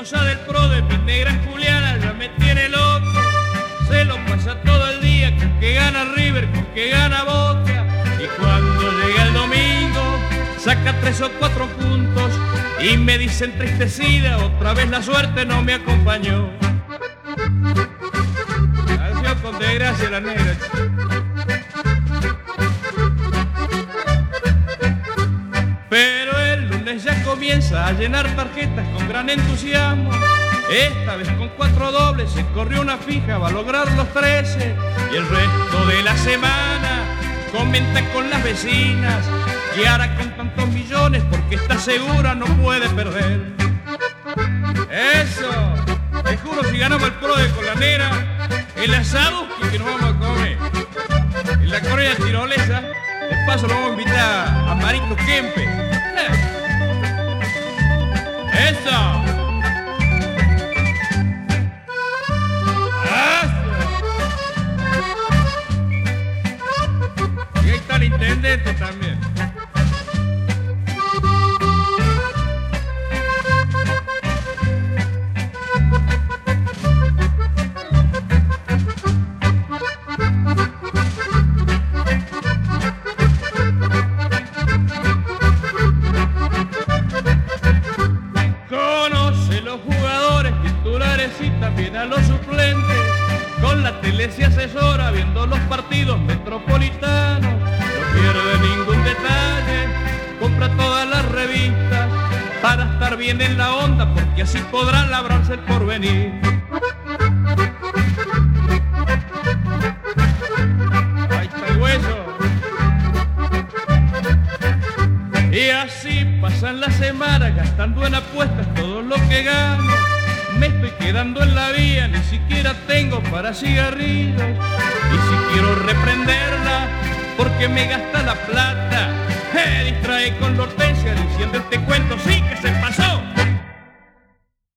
cosa del pro de mi negra Juliana ya me tiene loco. Se lo pasa todo el día con que gana River, con que gana Boca. Y cuando llega el domingo saca 3 o 4 puntos y me dice entristecida, otra vez la suerte no me acompañó. Canción con desgracia la negra. Pero el lunes ya comienza a llenar tarjetas con gran entusiasmo. Esta vez con 4 dobles se corrió una fija, va a lograr los 13. Y el resto de la semana comenta con las vecinas que hará con tantos millones porque está segura no puede perder. Eso, te juro, si ganamos el pro de Colanera, el asado que nos vamos a comer en la corrida tirolesa, de paso lo vamos a invitar a Marito Kempe. Eso. Y ahí está el intendente también. Conoce los jugadores titulares y también a los suplentes. Con la tele se asesora viendo los partidos metropolitanos. No pierde ningún detalle, compra todas las revistas para estar bien en la onda, porque así podrá labrarse el porvenir. Ahí está el hueso. Y así pasan las semanas gastando en apuestas todo lo que gano. Me estoy quedando en la vía, ni siquiera tengo para cigarrillos. Y si quiero reprenderla, porque me gasta la plata, me distrae con la Hortensia diciendo este cuento sí que se pasó.